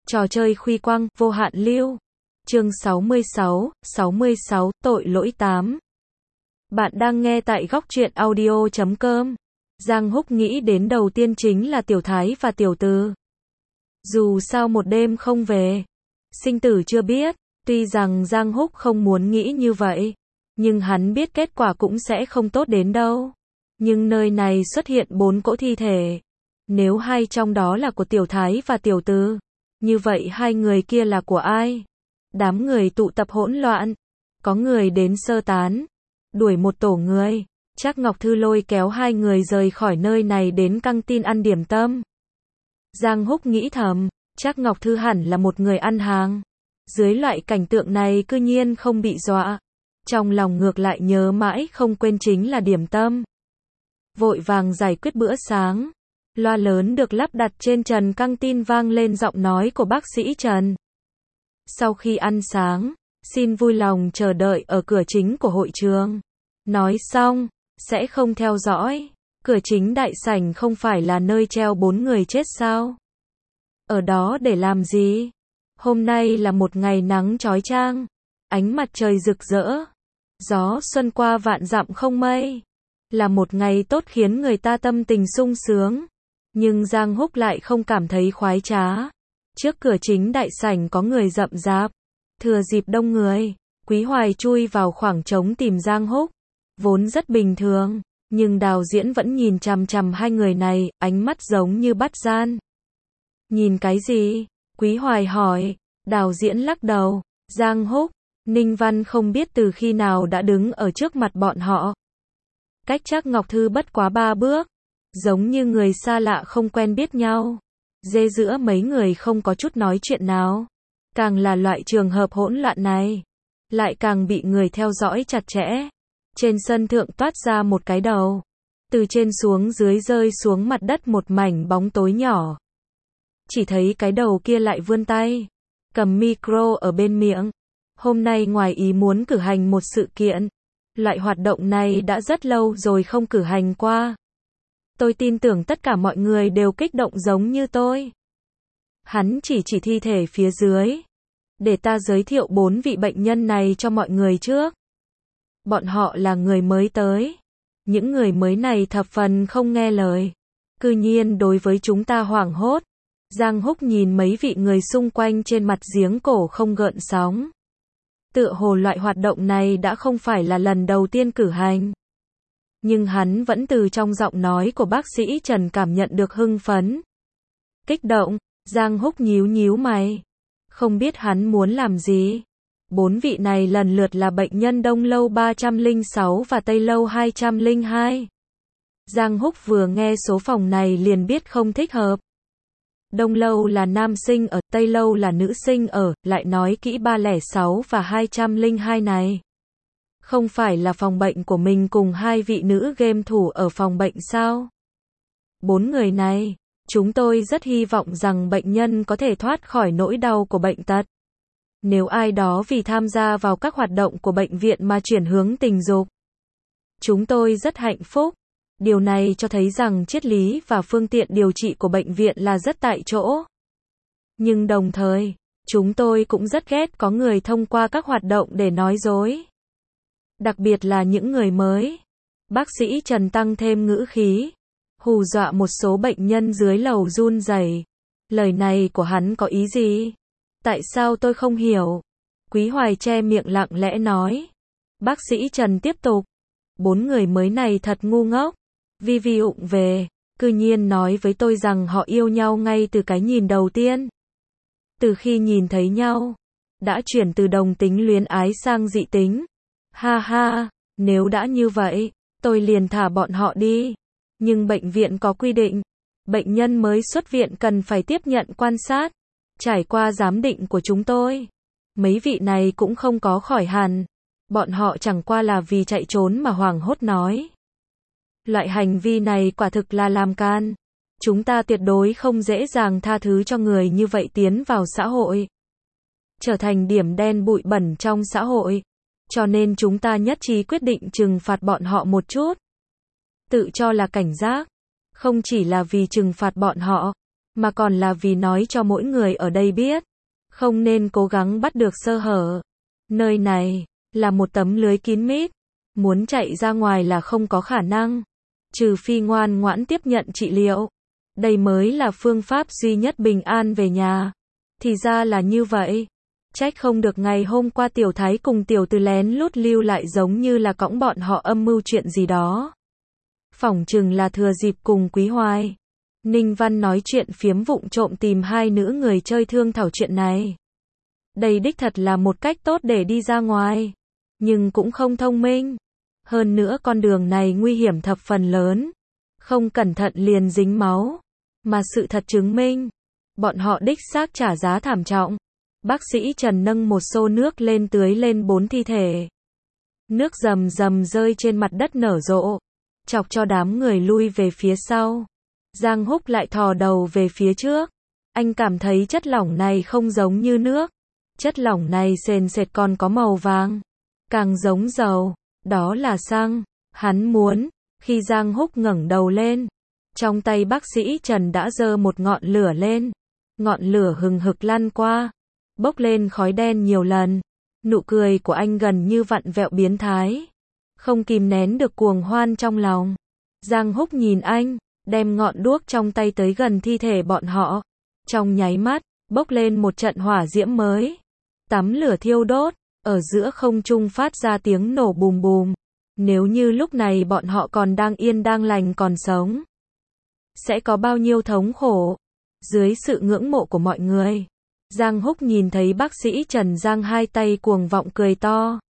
Trò chơi khuy quang, vô hạn lưu. Chương 66, tội lỗi 8. Bạn đang nghe tại góc truyện audio.com. Giang Húc nghĩ đến đầu tiên chính là Tiểu Thái và Tiểu Từ. Dù sao một đêm không về, sinh tử chưa biết, tuy rằng Giang Húc không muốn nghĩ như vậy, nhưng hắn biết kết quả cũng sẽ không tốt đến đâu. Nhưng nơi này xuất hiện 4 cỗ thi thể. Nếu hai trong đó là của Tiểu Thái và Tiểu Từ, như vậy hai người kia là của ai? Đám người tụ tập hỗn loạn. Có người đến sơ tán, đuổi một tổ người. Trác Ngọc Thư lôi kéo hai người rời khỏi nơi này đến căng tin ăn điểm tâm. Giang Húc nghĩ thầm, Trác Ngọc Thư hẳn là một người ăn hàng. Dưới loại cảnh tượng này cư nhiên không bị dọa. Trong lòng ngược lại nhớ mãi không quên chính là điểm tâm. Vội vàng giải quyết bữa sáng. Loa lớn được lắp đặt trên trần căng tin vang lên giọng nói của bác sĩ Trần. Sau khi ăn sáng, xin vui lòng chờ đợi ở cửa chính của hội trường. Nói xong, sẽ không theo dõi. Cửa chính đại sảnh không phải là nơi treo 4 người chết sao? Ở đó để làm gì? Hôm nay là một ngày nắng chói chang, ánh mặt trời rực rỡ, gió xuân qua vạn dặm không mây. Là một ngày tốt khiến người ta tâm tình sung sướng. Nhưng Giang Húc lại không cảm thấy khoái trá. Trước cửa chính đại sảnh có người rậm rạp. Thừa dịp đông người, Quý Hoài chui vào khoảng trống tìm Giang Húc. Vốn rất bình thường, nhưng Đào Diễn vẫn nhìn chằm chằm hai người này, ánh mắt giống như bắt gian. Nhìn cái gì? Quý Hoài hỏi. Đào Diễn lắc đầu. Giang Húc, Ninh Văn không biết từ khi nào đã đứng ở trước mặt bọn họ. Cách Trác Ngọc Thư bất quá 3 bước. Giống như người xa lạ không quen biết nhau. Dê giữa mấy người không có chút nói chuyện nào. Càng là loại trường hợp hỗn loạn này, lại càng bị người theo dõi chặt chẽ. Trên sân thượng toát ra một cái đầu. Từ trên xuống dưới rơi xuống mặt đất một mảnh bóng tối nhỏ. Chỉ thấy cái đầu kia lại vươn tay, cầm micro ở bên miệng. Hôm nay ngoài ý muốn cử hành một sự kiện. Loại hoạt động này đã rất lâu rồi không cử hành qua. Tôi tin tưởng tất cả mọi người đều kích động giống như tôi. Hắn chỉ thi thể phía dưới. Để ta giới thiệu 4 vị bệnh nhân này cho mọi người trước. Bọn họ là người mới tới. Những người mới này thập phần không nghe lời. Cư nhiên đối với chúng ta hoảng hốt. Giang Húc nhìn mấy vị người xung quanh trên mặt giếng cổ không gợn sóng. Tựa hồ loại hoạt động này đã không phải là lần đầu tiên cử hành. Nhưng hắn vẫn từ trong giọng nói của bác sĩ Trần cảm nhận được hưng phấn. Kích động. Giang Húc nhíu nhíu mày. Không biết hắn muốn làm gì. 4 vị này lần lượt là bệnh nhân Đông Lâu 306 và Tây Lâu 202. Giang Húc vừa nghe số phòng này liền biết không thích hợp. Đông Lâu là nam sinh ở, Tây Lâu là nữ sinh ở, lại nói kỹ 306 và 202 này. Không phải là phòng bệnh của mình cùng 2 vị nữ game thủ ở phòng bệnh sao? 4 người này, chúng tôi rất hy vọng rằng bệnh nhân có thể thoát khỏi nỗi đau của bệnh tật. Nếu ai đó vì tham gia vào các hoạt động của bệnh viện mà chuyển hướng tình dục, chúng tôi rất hạnh phúc. Điều này cho thấy rằng triết lý và phương tiện điều trị của bệnh viện là rất tại chỗ. Nhưng đồng thời, chúng tôi cũng rất ghét có người thông qua các hoạt động để nói dối. Đặc biệt là những người mới. Bác sĩ Trần tăng thêm ngữ khí, hù dọa một số bệnh nhân dưới lầu run rẩy. Lời này của hắn có ý gì? Tại sao tôi không hiểu? Quý Hoài che miệng lặng lẽ nói. Bác sĩ Trần tiếp tục. 4 người mới này thật ngu ngốc. Vi ụng về, cư nhiên nói với tôi rằng họ yêu nhau ngay từ cái nhìn đầu tiên. Từ khi nhìn thấy nhau, đã chuyển từ đồng tính luyến ái sang dị tính. Ha ha, nếu đã như vậy, tôi liền thả bọn họ đi. Nhưng bệnh viện có quy định, bệnh nhân mới xuất viện cần phải tiếp nhận quan sát. Trải qua giám định của chúng tôi, mấy vị này cũng không có khỏi hẳn. Bọn họ chẳng qua là vì chạy trốn mà hoảng hốt nói. Loại hành vi này quả thực là làm can. Chúng ta tuyệt đối không dễ dàng tha thứ cho người như vậy tiến vào xã hội. Trở thành điểm đen bụi bẩn trong xã hội. Cho nên chúng ta nhất trí quyết định trừng phạt bọn họ một chút. Tự cho là cảnh giác. Không chỉ là vì trừng phạt bọn họ, mà còn là vì nói cho mỗi người ở đây biết, không nên cố gắng bắt được sơ hở. Nơi này là một tấm lưới kín mít, muốn chạy ra ngoài là không có khả năng, trừ phi ngoan ngoãn tiếp nhận trị liệu. Đây mới là phương pháp duy nhất bình an về nhà. Thì ra là như vậy. Trách không được ngày hôm qua Tiểu Thái cùng Tiểu Từ lén lút lưu lại giống như là cõng bọn họ âm mưu chuyện gì đó. Phỏng chừng là thừa dịp cùng Quý Hoài, Ninh Văn nói chuyện phiếm vụng trộm tìm hai nữ người chơi thương thảo chuyện này. Đây đích thật là một cách tốt để đi ra ngoài, nhưng cũng không thông minh. Hơn nữa con đường này nguy hiểm thập phần lớn, không cẩn thận liền dính máu. Mà sự thật chứng minh, bọn họ đích xác trả giá thảm trọng. Bác sĩ Trần nâng một xô nước lên tưới lên 4 thi thể. Nước rầm rầm rơi trên mặt đất nở rộ, chọc cho đám người lui về phía sau. Giang Húc lại thò đầu về phía trước. Anh cảm thấy chất lỏng này không giống như nước. Chất lỏng này sền sệt còn có màu vàng, càng giống dầu. Đó là xăng. Hắn muốn. Khi Giang Húc ngẩng đầu lên, trong tay bác sĩ Trần đã giơ một ngọn lửa lên. Ngọn lửa hừng hực lan qua, bốc lên khói đen nhiều lần. Nụ cười của anh gần như vặn vẹo biến thái, không kìm nén được cuồng hoan trong lòng. Giang Húc nhìn anh, đem ngọn đuốc trong tay tới gần thi thể bọn họ. Trong nháy mắt, bốc lên một trận hỏa diễm mới. Tắm lửa thiêu đốt, ở giữa không trung phát ra tiếng nổ bùm bùm. Nếu như lúc này bọn họ còn đang yên đang lành còn sống, sẽ có bao nhiêu thống khổ. Dưới sự ngưỡng mộ của mọi người, Giang Húc nhìn thấy bác sĩ Trần giang hai tay cuồng vọng cười to,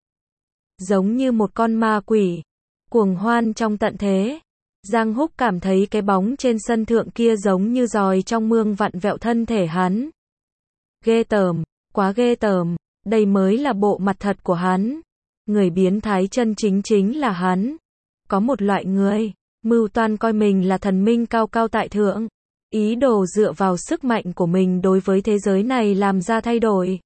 giống như một con ma quỷ, cuồng hoan trong tận thế. Giang Húc cảm thấy cái bóng trên sân thượng kia giống như giòi trong mương vặn vẹo thân thể hắn. Ghê tởm, quá ghê tởm, đây mới là bộ mặt thật của hắn. Người biến thái chân chính chính là hắn. Có một loại người, mưu toan coi mình là thần minh cao cao tại thượng, ý đồ dựa vào sức mạnh của mình đối với thế giới này làm ra thay đổi,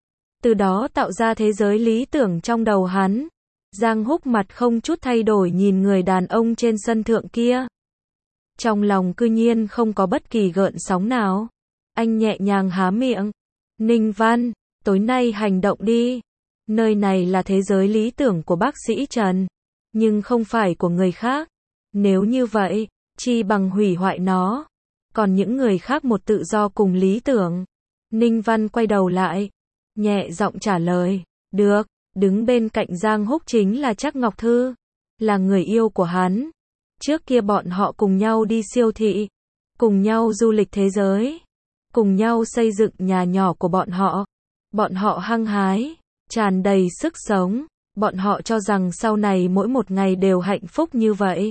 từ đó tạo ra thế giới lý tưởng trong đầu hắn. Giang Húc mặt không chút thay đổi nhìn người đàn ông trên sân thượng kia. Trong lòng cư nhiên không có bất kỳ gợn sóng nào. Anh nhẹ nhàng há miệng. Ninh Văn, tối nay hành động đi. Nơi này là thế giới lý tưởng của bác sĩ Trần, nhưng không phải của người khác. Nếu như vậy, chi bằng hủy hoại nó. Còn những người khác một tự do cùng lý tưởng. Ninh Văn quay đầu lại, nhẹ giọng trả lời. Được. Đứng bên cạnh Giang Húc chính là Trác Ngọc Thư, là người yêu của hắn. Trước kia bọn họ cùng nhau đi siêu thị, cùng nhau du lịch thế giới, cùng nhau xây dựng nhà nhỏ của bọn họ. Bọn họ hăng hái, tràn đầy sức sống. Bọn họ cho rằng sau này mỗi một ngày đều hạnh phúc như vậy.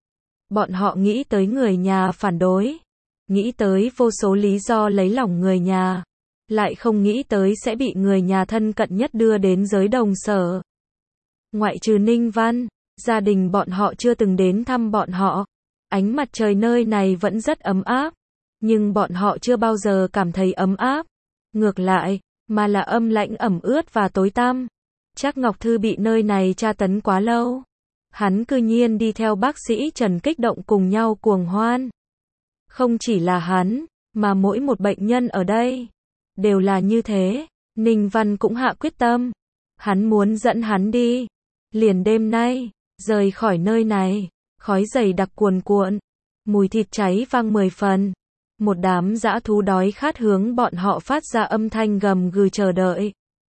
Bọn họ nghĩ tới người nhà phản đối, nghĩ tới vô số lý do lấy lòng người nhà, lại không nghĩ tới sẽ bị người nhà thân cận nhất đưa đến giới đồng sở. Ngoại trừ Ninh Văn, gia đình bọn họ chưa từng đến thăm bọn họ. Ánh mặt trời nơi này vẫn rất ấm áp, nhưng bọn họ chưa bao giờ cảm thấy ấm áp. Ngược lại, mà là âm lãnh ẩm ướt và tối tăm. Trác Ngọc Thư bị nơi này tra tấn quá lâu. Hắn cư nhiên đi theo bác sĩ Trần kích động cùng nhau cuồng hoan. Không chỉ là hắn, mà mỗi một bệnh nhân ở đây đều là như thế. Ninh Văn cũng hạ quyết tâm. Hắn muốn dẫn hắn đi. Liền đêm nay, rời khỏi nơi này. Khói dày đặc cuồn cuộn. Mùi thịt cháy vang 10 phần. Một đám dã thú đói khát hướng bọn họ phát ra âm thanh gầm gừ chờ đợi.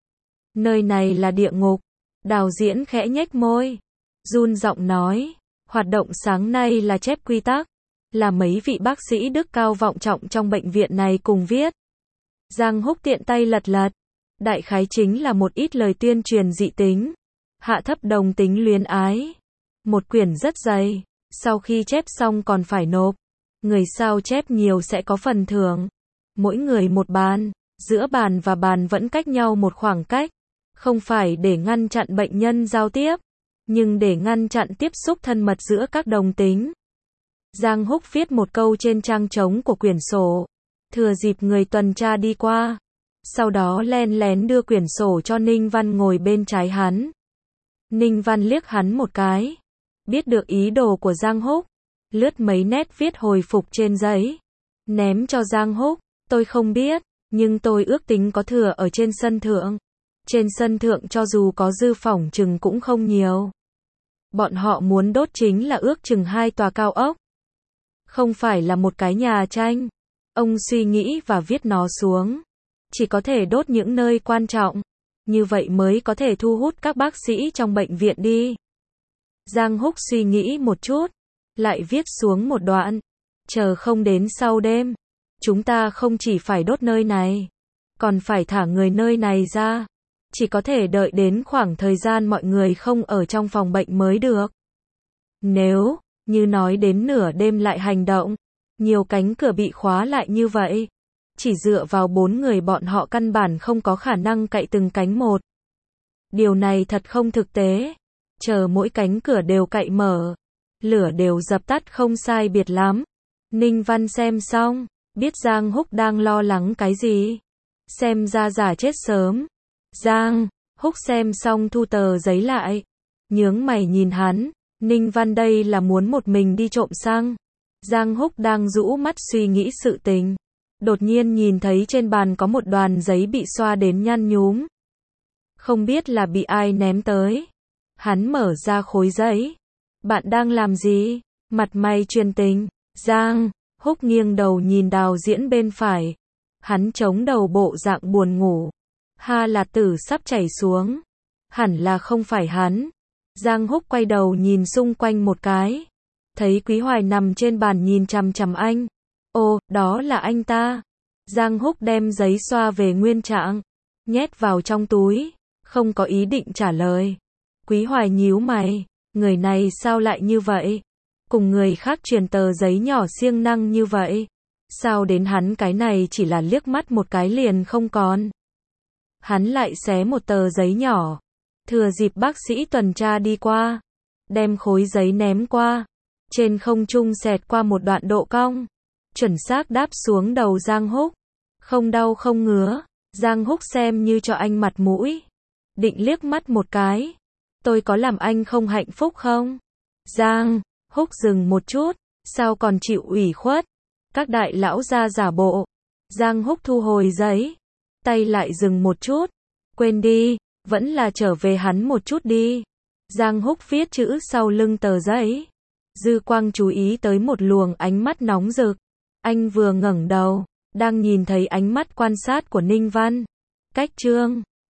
Nơi này là địa ngục. Đào Diễn khẽ nhếch môi, run giọng nói. Hoạt động sáng nay là chép quy tắc, là mấy vị bác sĩ đức cao vọng trọng trong bệnh viện này cùng viết. Giang Húc tiện tay lật lật. Đại khái chính là một ít lời tuyên truyền dị tính, hạ thấp đồng tính luyến ái. Một quyển rất dày, sau khi chép xong còn phải nộp. Người sao chép nhiều sẽ có phần thưởng. Mỗi người một bàn, giữa bàn và bàn vẫn cách nhau một khoảng cách. Không phải để ngăn chặn bệnh nhân giao tiếp, nhưng để ngăn chặn tiếp xúc thân mật giữa các đồng tính. Giang Húc viết một câu trên trang trống của quyển sổ, thừa dịp người tuần tra đi qua. Sau đó len lén đưa quyển sổ cho Ninh Văn ngồi bên trái hắn. Ninh Văn liếc hắn một cái, biết được ý đồ của Giang Húc, lướt mấy nét viết hồi phục trên giấy. Ném cho Giang Húc, tôi không biết, nhưng tôi ước tính có thừa ở trên sân thượng. Trên sân thượng cho dù có dư phỏng chừng cũng không nhiều. Bọn họ muốn đốt chính là ước chừng 2 tòa cao ốc. Không phải là một cái nhà tranh. Ông suy nghĩ và viết nó xuống. Chỉ có thể đốt những nơi quan trọng. Như vậy mới có thể thu hút các bác sĩ trong bệnh viện đi. Giang Húc suy nghĩ một chút. Lại viết xuống một đoạn. Chờ không đến sau đêm. Chúng ta không chỉ phải đốt nơi này. Còn phải thả người nơi này ra. Chỉ có thể đợi đến khoảng thời gian mọi người không ở trong phòng bệnh mới được. Nếu, như nói đến nửa đêm lại hành động, nhiều cánh cửa bị khóa lại như vậy. Chỉ dựa vào 4 người bọn họ căn bản không có khả năng cậy từng cánh một. Điều này thật không thực tế. Chờ mỗi cánh cửa đều cậy mở. Lửa đều dập tắt không sai biệt lắm. Ninh Văn xem xong, biết Giang Húc đang lo lắng cái gì. Xem ra giả chết sớm. Giang Húc xem xong thu tờ giấy lại. Nhướng mày nhìn hắn. Ninh Văn đây là muốn một mình đi trộm xăng. Giang Húc đang rũ mắt suy nghĩ sự tình. Đột nhiên nhìn thấy trên bàn có một đoàn giấy bị xoa đến nhăn nhúm. Không biết là bị ai ném tới. Hắn mở ra khối giấy. Bạn đang làm gì? Mặt mày truyền tình. Giang Húc nghiêng đầu nhìn Đào Diễn bên phải. Hắn chống đầu bộ dạng buồn ngủ. Ha là tử sắp chảy xuống. Hẳn là không phải hắn. Giang Húc quay đầu nhìn xung quanh một cái. Thấy Quý Hoài nằm trên bàn nhìn chằm chằm anh. Ồ, đó là anh ta. Giang Húc đem giấy xoa về nguyên trạng. Nhét vào trong túi. Không có ý định trả lời. Quý Hoài nhíu mày. Người này sao lại như vậy? Cùng người khác truyền tờ giấy nhỏ siêng năng như vậy. Sao đến hắn cái này chỉ là liếc mắt một cái liền không còn. Hắn lại xé một tờ giấy nhỏ. Thừa dịp bác sĩ tuần tra đi qua. Đem khối giấy ném qua. Trên không trung xẹt qua một đoạn độ cong. Chuẩn xác đáp xuống đầu Giang Húc. Không đau không ngứa. Giang Húc xem như cho anh mặt mũi. Định liếc mắt một cái. Tôi có làm anh không hạnh phúc không? Giang Húc dừng một chút. Sao còn chịu ủy khuất? Các đại lão ra giả bộ. Giang Húc thu hồi giấy. Tay lại dừng một chút. Quên đi. Vẫn là trở về hắn một chút đi. Giang Húc viết chữ sau lưng tờ giấy. Dư Quang chú ý tới một luồng ánh mắt nóng rực. Anh vừa ngẩng đầu. Đang nhìn thấy ánh mắt quan sát của Ninh Văn. Cách chương